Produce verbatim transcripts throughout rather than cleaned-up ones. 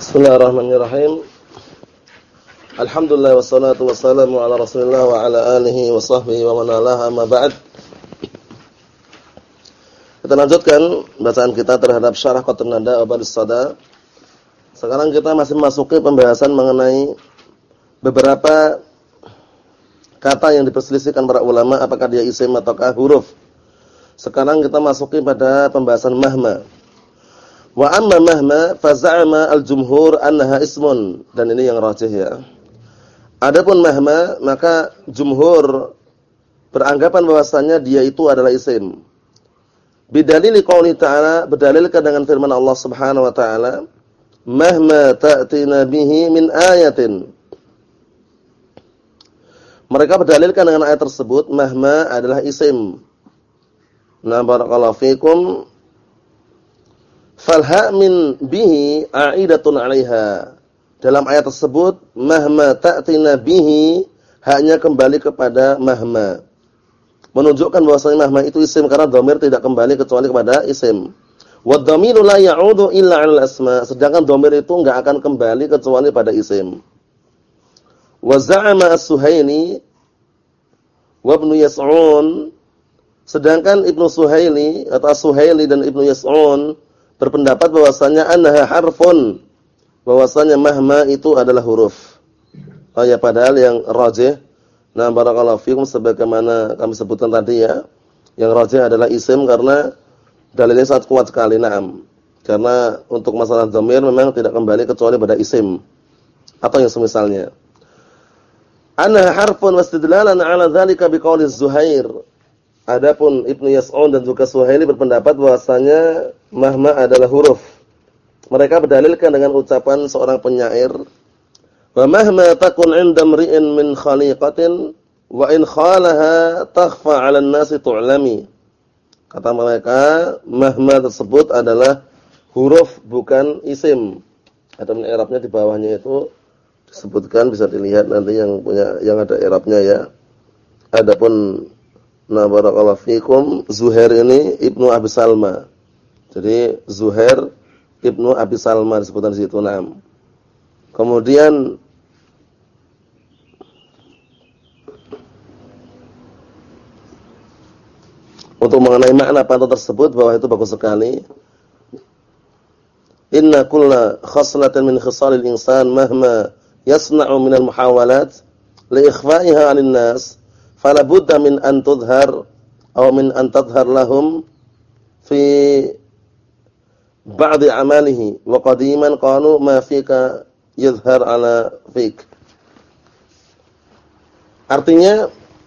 Bismillahirrahmanirrahim. Alhamdulillah wassalatu wassalamu ala Rasulillah wa ala alihi wa sahbihi wa man walaha amma ba'd. Kita lanjutkan bacaan kita terhadap syarah Qatrun Nada Abadus Sada. Sekarang kita masih memasuki pembahasan mengenai beberapa kata yang diperselisihkan para ulama apakah dia isim ataukah huruf. Sekarang kita masuki pada pembahasan mahma. Wa amma mahma faza'ama al-jumhur annaha ismun, dan ini yang rajih ya. Adapun mahma maka jumhur beranggapan bahwasanya dia itu adalah isim. Bidalil qouli ta'ala, berdalilkan dengan firman Allah Subhanahu wa taala, mahma ta'tina bihi min ayatin. Mereka berdalilkan dengan ayat tersebut mahma adalah isim. Na barakallahu fikum. Falha min bihi a'idatun 'alaiha. Dalam ayat tersebut mahma ta'tina bihi hanya kembali kepada mahma. Menunjukkan bahwasanya mahma itu isim karena dhamir tidak kembali kecuali kepada isim. Wa dhamiru la ya'udu illa 'alal asma. Sedangkan dhamir itu enggak akan kembali kecuali pada isim. Wa za'ama as-Suhaili wa Ibnu Yas'un. Sedangkan Ibnu Suhaili atau As-Suhaili dan Ibnu Yas'un berpendapat bahwasanya annaha harfun, bahwasanya mahma itu adalah huruf. Oh ya, padahal yang rajih, nah barakallahu fikum sebagaimana kami sebutkan tadi ya, yang rajih adalah isim karena dalilnya sangat kuat sekali. Naam. Karena untuk masalah dhamir memang tidak kembali kecuali pada isim atau yang semisalnya. Annaha harfun wastidlalan 'ala dzalika biqauli Zuhair. Adapun Ibnu Yas'un dan juga Suhaili berpendapat bahwasanya mahma adalah huruf. Mereka berdalilkan dengan ucapan seorang penyair, "Wa mahma takun 'inda mri'in min khaliqatin wa in khalaha takhfa 'alan nasi tu'lami." Kata mereka, mahma tersebut adalah huruf bukan isim. Ada i'rabnya di bawahnya itu disebutkan, bisa dilihat nanti yang punya yang ada i'rabnya ya. Adapun nah barakallahu fikum, Zuhair ini Ibnu Abi Salma. Jadi Zuhair Ibnu Abi Salma disebutkan di situ. Naam. Kemudian untuk mengenai makna pantun tersebut bahwa itu bagus sekali. Inna kulla khaslatin min khisalil insan mahma yasna'u minal muhawalat li ikhfa'iha 'anil nas fala budda min an tudhar aw min an tadhhar lahum fi ba'd amalihi wa qadiman qalu ma fika yadhhar ala fik. Artinya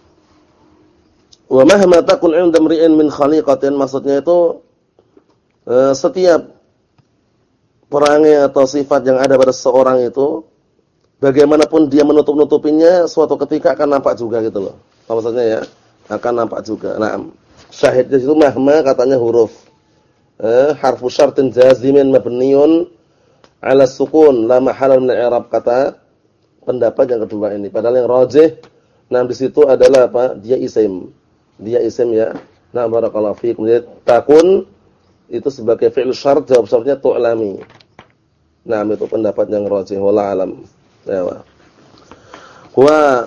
wa mahma takun 'inda mri'in min khaliqatin, maksudnya itu eh, setiap perangai atau sifat yang ada pada seseorang itu bagaimanapun dia menutup-nutupinya suatu ketika akan nampak juga gitu loh. Apa maksudnya ya? Akan nampak juga. Nah, syahidnya itu mahma katanya huruf. Eh, harfu syartin jazimin mabniun 'ala sukun la mahala min i'rab, kata pendapat yang kedua ini. Padahal yang rajih nah di situ adalah apa? Dia isim. Dia isim ya. Nah, barakallahu fiikum. Takun itu sebagai fi'il syart, jawab syartnya tu'lami. Nah, itu pendapat yang rajih wallahu alam. Ya. Wa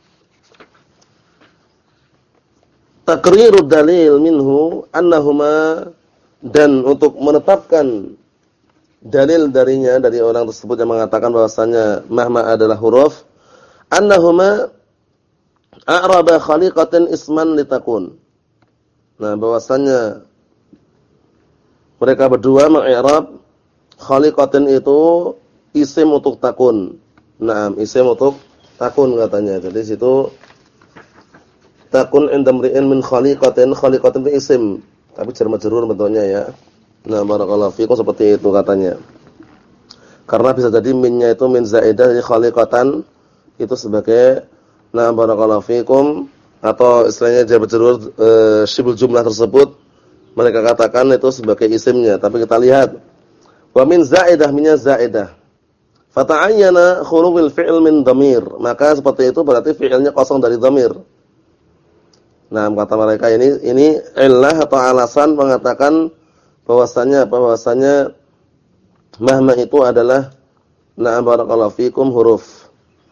taqrirud dalil minhu annahuma, dan untuk menetapkan dalil darinya dari orang tersebut yang mengatakan bahwasanya mahma adalah huruf, annahuma a'raba khaliqatan isman litakun. Nah, bahwasanya mereka berdua mengi'rab khaliqatan itu isim untuk takun. Nah, isim untuk takun katanya. Jadi situ takun 'inda mri'in min khaliqatin, khaliqatin itu isim, tapi jar majrur bentuknya ya. Nah, barakallahu fikum, seperti itu katanya. Karena bisa jadi minnya itu min zaidah, jadi khaliqatan itu sebagai nah barakallahu fikum, atau istilahnya jar majrur e, syibul jumlah tersebut mereka katakan itu sebagai isimnya. Tapi kita lihat wa min zaidah, minnya zaidah. Fata'ayyana khuluwil fi'il min dhamir, maka seperti itu berarti fi'ilnya kosong dari dhamir. Nah, kata mereka ini ini illah atau alasan mengatakan bahwasanya bahwasanya mahma itu adalah Na'am barakallahu fikum huruf.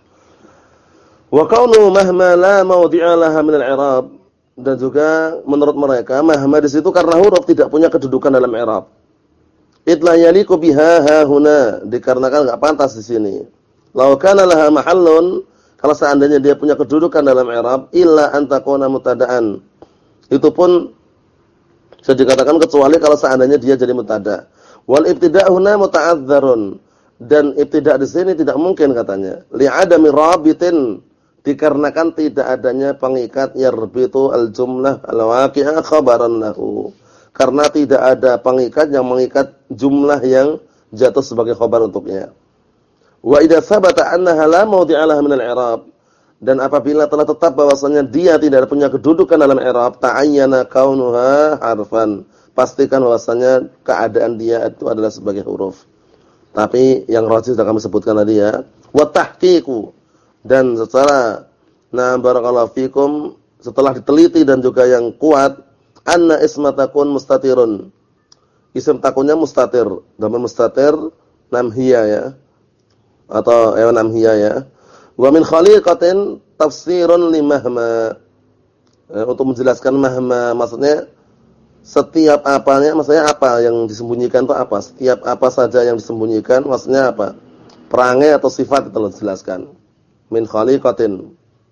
Wa kaunu mahma la mawdi'a laha min al-i'rab, dan juga menurut mereka mahma di situ karena huruf tidak punya kedudukan dalam i'rab. Idla yaliqu biha ha huna, dikarenakan enggak pantas di sini. Law kana laha mahallun, kalau seandainya dia punya kedudukan dalam i'rab, illa an takuna mubtada'an. Itu pun bisa dikatakan kecuali kalau seandainya dia jadi mubtada'. Wal ibtida' huna muta'adzarun, dan ibtida' di sini tidak mungkin katanya. Li'adami rabitin, dikarenakan tidak adanya pengikat yarbitu al-jumlah al-waqi'ah khabaran lahu. Karena tidak ada pengikat yang mengikat jumlah yang jatuh sebagai khabar untuknya. Wa idza sabata annaha la mawdi'a laha min al-i'rab, dan apabila telah tetap bahwasanya dia tidak punya kedudukan dalam i'rab, ta'ayyana kaunuha harfan, pastikan bahwasanya keadaan dia itu adalah sebagai huruf. Tapi yang rajih sudah kami sebutkan tadi ya, wa tahqiqu, dan secara na barakallahu fikum setelah diteliti dan juga yang kuat, anna isma takun mustatirun, isim takunnya mustatir, dhamir mustatir namhiya ya, atau ya namhiya ya. Wa min khaliqatin tafsirun li mahma, eh, untuk menjelaskan mahma maksudnya setiap apanya, maksudnya apa yang disembunyikan itu apa, setiap apa saja yang disembunyikan maksudnya apa, perangai atau sifat itu dijelaskan. Min khaliqatin,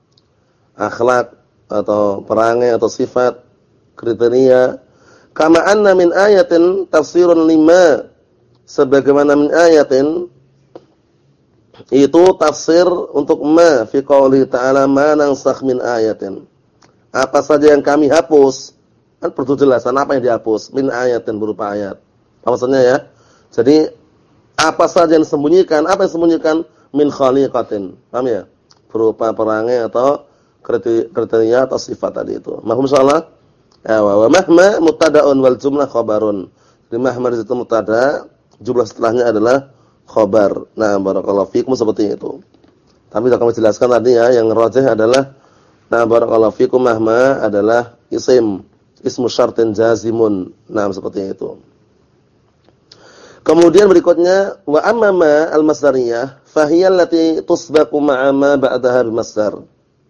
akhlak atau perangai atau sifat, kriteria. Kama anna min ayatin tafsirun lima, sebagaimana min ayatin itu tafsir untuk ma fi qouli ta'ala ma nansakh min ayatin. Apa saja yang kami hapus, kan perlu jelasan apa yang dihapus, min ayatin berupa ayat. Apa maksudnya ya? Jadi apa saja yang disembunyikan, apa yang disembunyikan min khaliqatin. Paham ya? Berupa perangai atau kriteria atau sifat tadi itu. Mahum insyaallah. Ya, wa mahma mubtada'un wal jumlah khabarun. Di mahma di situ mubtada, jumlah setelahnya adalah khabar. Nah, barakallahu fikum seperti itu. Tapi sudah kami jelaskan tadi ya, yang rajih adalah nah barakallahu fikum mahma adalah isim, ismu syartin jazimun. Nah, seperti itu. Kemudian berikutnya wa amma ma al-masdariyah fahiyal lati tusbaqu ma'a ma ba'daha bil-masdar.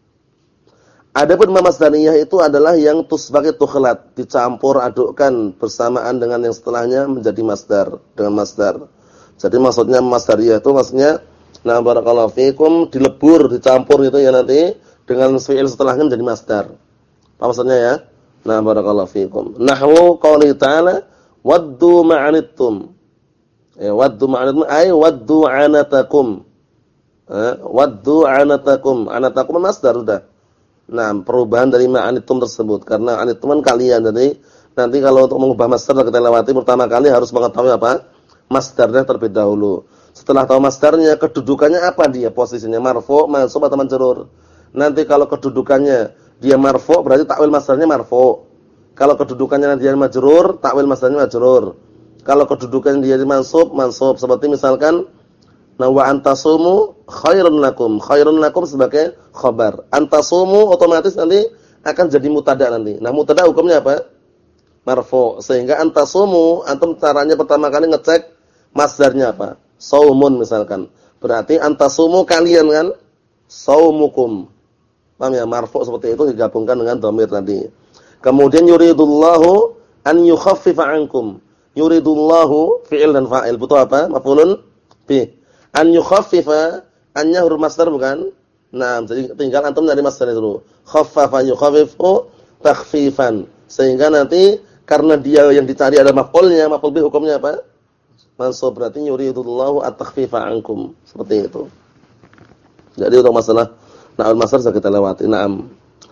Adapun ma masdariyah itu adalah yang tusbaq itu khalat, dicampur adukkan bersamaan dengan yang setelahnya menjadi masdar, dengan masdar. Jadi maksudnya masdariyah itu maksudnya nah barakallahu fikum dilebur, dicampur gitu ya nanti dengan fi'il setelahnya menjadi masdar. Apa maksudnya ya? Nah barakallahu fikum. Nahwu qouli ta'ala waddu ma'anittum. Ya, waddu ma'anatkum ay waddu anatakum. Eh, waddu anatakum. Anatakum masdar sudah. Nah, perubahan dari ma'anittum tersebut karena anittum kan kalian. Jadi nanti kalau untuk mengubah masdar kita lewati pertama kali harus mengetahui apa? Masdarnya terlebih dahulu. Setelah tahu masdarnya, kedudukannya apa dia? Posisinya marfu', mansub atau majrur. Nanti kalau kedudukannya dia marfu' berarti takwil masdarnya marfu'. Kalau kedudukannya dia majrur, takwil masdarnya majrur. Kalau kedudukan dia mansub, mansub. Seperti misalkan na wa antasumu khairun lakum. Khairun lakum sebagai khabar. Antasumu otomatis nanti akan jadi mubtada nanti. Nah, mubtada hukumnya apa? Marfu'. Sehingga antasumu, antum caranya pertama kali ngecek masdarnya apa? Saumun misalkan. Berarti antasumu kalian kan? Saumukum. Paham ya? Marfu' seperti itu digabungkan dengan dhamir tadi. Kemudian yuridullahu an yukhaffifa ankum. Yuridullahu fi'il dan fa'il. Butuh apa? Maf'ulun bih. An yukhaffifa, annya huruf masdar bukan? Nah, jadi tinggal antum nyari masdarnya dulu. Khaffafa yukhaffifu takhfifan. Sehingga nanti karena dia yang dicari ada maf'ulnya, maf'ul bih hukumnya apa? Mansub. Berarti yuridullahu at-takhfifa ankum. Seperti itu. Jadi untuk masalah na'ul masdar sudah kita lewati. Naam.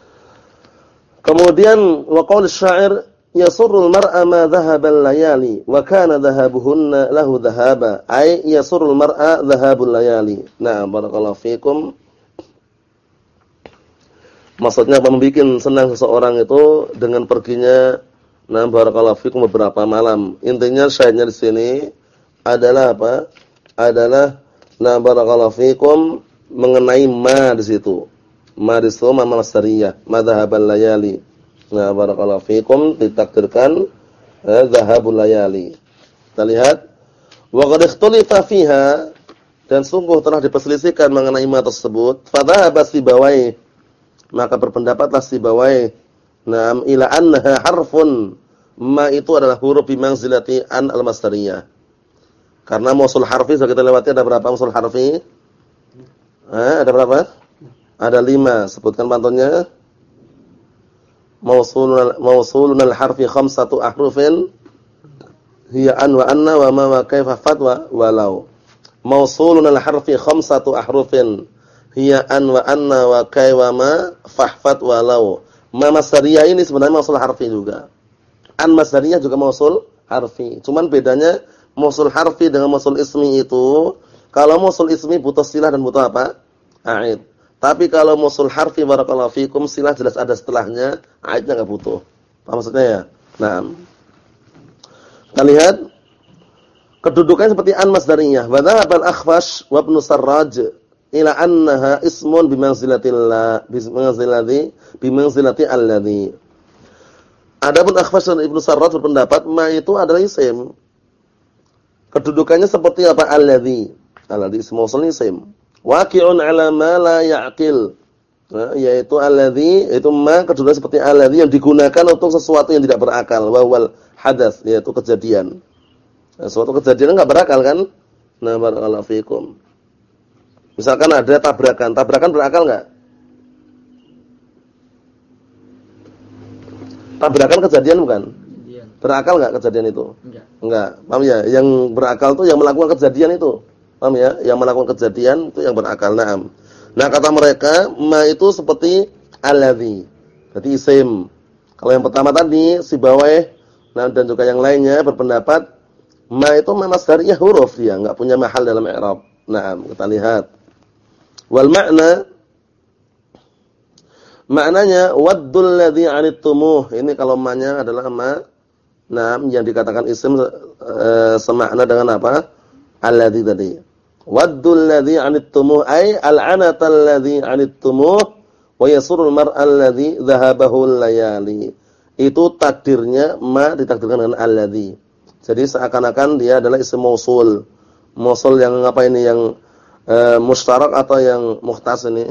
Kemudian wa qaul asy-sya'ir yasurrul mar'a ma dhahabal layali wa kana dhahabuhunna lahu dhahaba, ay yasurrul mar'a dhahabul layali. Nah, barakallahu fikum. Maksudnya apa? Membikin senang seseorang itu dengan perginya nah barakallahu fikum beberapa malam. Intinya syahidnya di sini adalah apa? Adalah nah barakallahu fikum mengenai ma di situ. Ma di situ ma masdariyah, ma dhahabal layali. Nah, barakallahu fikum ditakdirkan eh, dhahabul layali. Kita lihat wa qad ikhtalifa fiha, dan sungguh telah diperselisihkan mengenai ma tersebut. Fadhahaba Sibawayh, maka berpendapatlah Sibawayh, na'am, ila annaha harfun, ma itu adalah huruf bimanzilati an al-masdariyah. Karena mausul harfi sudah kita lewati, ada berapa mausul harfi? Eh, ada berapa? Ada lima. Sebutkan pantunnya. Mausulun mausulun al-harfi khamsatu ahrufin hiya an wa anna wa ma wa kaifa fat wa walau. Mausulun al-harfi khamsatu ahrufin hiya an wa anna wa kaifa ma fahfat walau. Ma masdariyah ini sebenarnya mausul harfi juga. An masdariyah juga mausul harfi. Cuman bedanya mausul harfi dengan mausul ismi itu, kalau mausul ismi butuh silah dan butuh apa? A'id. Tapi kalau mausul harfi barakallahu fikum silah jelas ada setelahnya, a'idnya enggak butuh. Apa maksudnya ya? Nah. Kita lihat kedudukannya seperti an masdariyah. Wa dhahaba al-Akhfash wa Ibnu Sarraj ila annaha ismun bimanzilatillah bimanzilati bimanzilati alladhi. Adapun Akhfash dan Ibnu Sarraj berpendapat ma itu adalah isim. Kedudukannya seperti apa? Alladhi. Alladhi ismu mausul isim. Waqi'un 'ala ma la ya'qil. Nah, yaitu alladhi, itu ma kedudukannya seperti alladhi yang digunakan untuk sesuatu yang tidak berakal, wa wal hadatsy, yaitu kejadian. Nah, suatu kejadian enggak berakal kan? Nah, barakallahu fikum. Misalkan ada tabrakan, tabrakan berakal enggak? Tabrakan kejadian bukan? Berakal enggak kejadian itu? Enggak. Enggak. Paham ya? Yang berakal itu yang melakukan kejadian itu. Paham ya? Yang melakukan kejadian itu yang berakal. Naam. Nah, kata mereka, ma itu seperti alladzi. Berarti isim. Kalau yang pertama tadi Sibawayh, nah dan juga yang lainnya berpendapat ma itu ma masdariyah huruf, dia enggak punya mahal dalam i'rab. Naam, kita lihat. Wal makna, maknanya waddul ladzi 'anittumuh. Ini kalau ma-nya adalah ma, nah yang dikatakan isim e, semakna dengan apa? Alladzi tadi. Waddul ladzi 'anittumuh ay al-'anatal ladzi 'anittumuh wa yasurul mar'a alladzi dhahabahu layali. Itu takdirnya ma ditakdirkan dengan alladzi. Jadi seakan-akan dia adalah isim mausul. Mausul yang apa ini, yang e, mustarak atau yang mukhtas ini?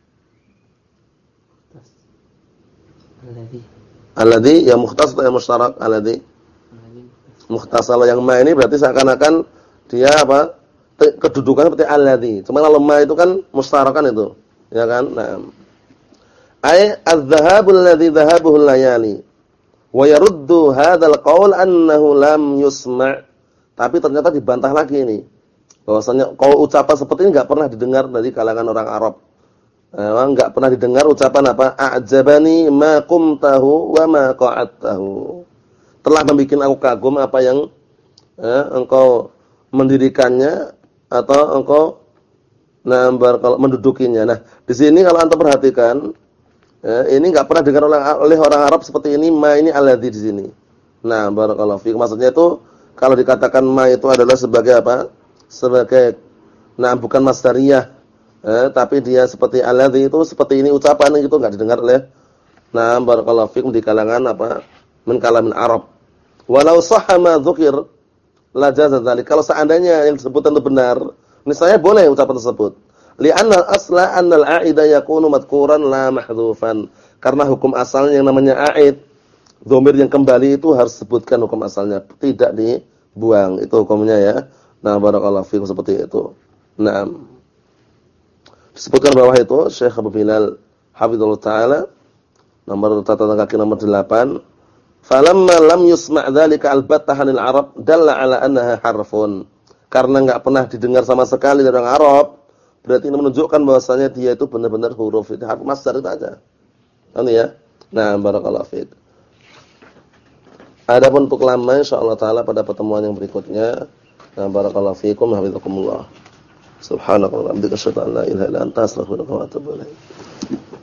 Alladzi. Alladzi yang mukhtas atau yang mustarak? Alladzi. Mukhtas. Kalau yang ma ini berarti seakan-akan dia apa? Kedudukannya seperti alladzi. Cuma kalau ma itu kan mustarakan itu, ya kan? Nah. Ai adz-dzahabul ladzi dzahabuhu layali. Wa yaruddu hadzal qaul annahu lam yusma'. Tapi ternyata dibantah lagi ini. Bahwasanya qaul ucapan seperti ini enggak pernah didengar dari kalangan orang Arab. Eh, enggak pernah didengar ucapan apa? A'jabani ma qumtahu wa ma qa'adtahu. Telah membuat aku kagum apa yang eh, engkau mendirikannya atau engkau nah kalau mendudukinya. Nah, di sini kalau antum perhatikan, ya, ini enggak pernah dengar oleh orang Arab seperti ini, ma ini alladzi di sini. Nah, barakallahu fiik. Maksudnya itu kalau dikatakan ma itu adalah sebagai apa? Sebagai nah bukan masdariyah, eh, tapi dia seperti alladzi itu seperti ini ucapan itu enggak didengar oleh nah barakallahu fiik di kalangan apa? Min kalamin Arab. Walau sahha ma dzukir la jaza dzalik. Kalau seandainya yang disebutkan itu benar, niscaya boleh ucapan tersebut. Li'anna asla annal a'ida yakunu madhkuran la mahdhufan. Karena hukum asalnya yang namanya a'id, dhamir yang kembali itu harus sebutkan hukum asalnya, tidak dibuang. Itu hukumnya ya. Nah, barakallahu fiikum seperti itu. Naam. Disebutkan bawah itu Syekh Abu Bilal hafizallahu taala nomor catatan kaki nomor delapan. Falamma lam yusma' dzalika albatta 'anil Arab dalla 'ala annaha harfun. Karena enggak pernah didengar sama sekali dari orang Arab, berarti ini menunjukkan bahwasanya dia itu benar-benar huruf, itu harf masdar itu aja. Paham ya? Nah, barakallahu fiik. Adapun untuk lama insyaallah taala pada pertemuan yang berikutnya. Nah, barakallahu fiikum hafizakumullah. Subhanakallahumma wa bihamdika asyhadu an la ilaha illa anta astaghfiruka wa atubu ilaik.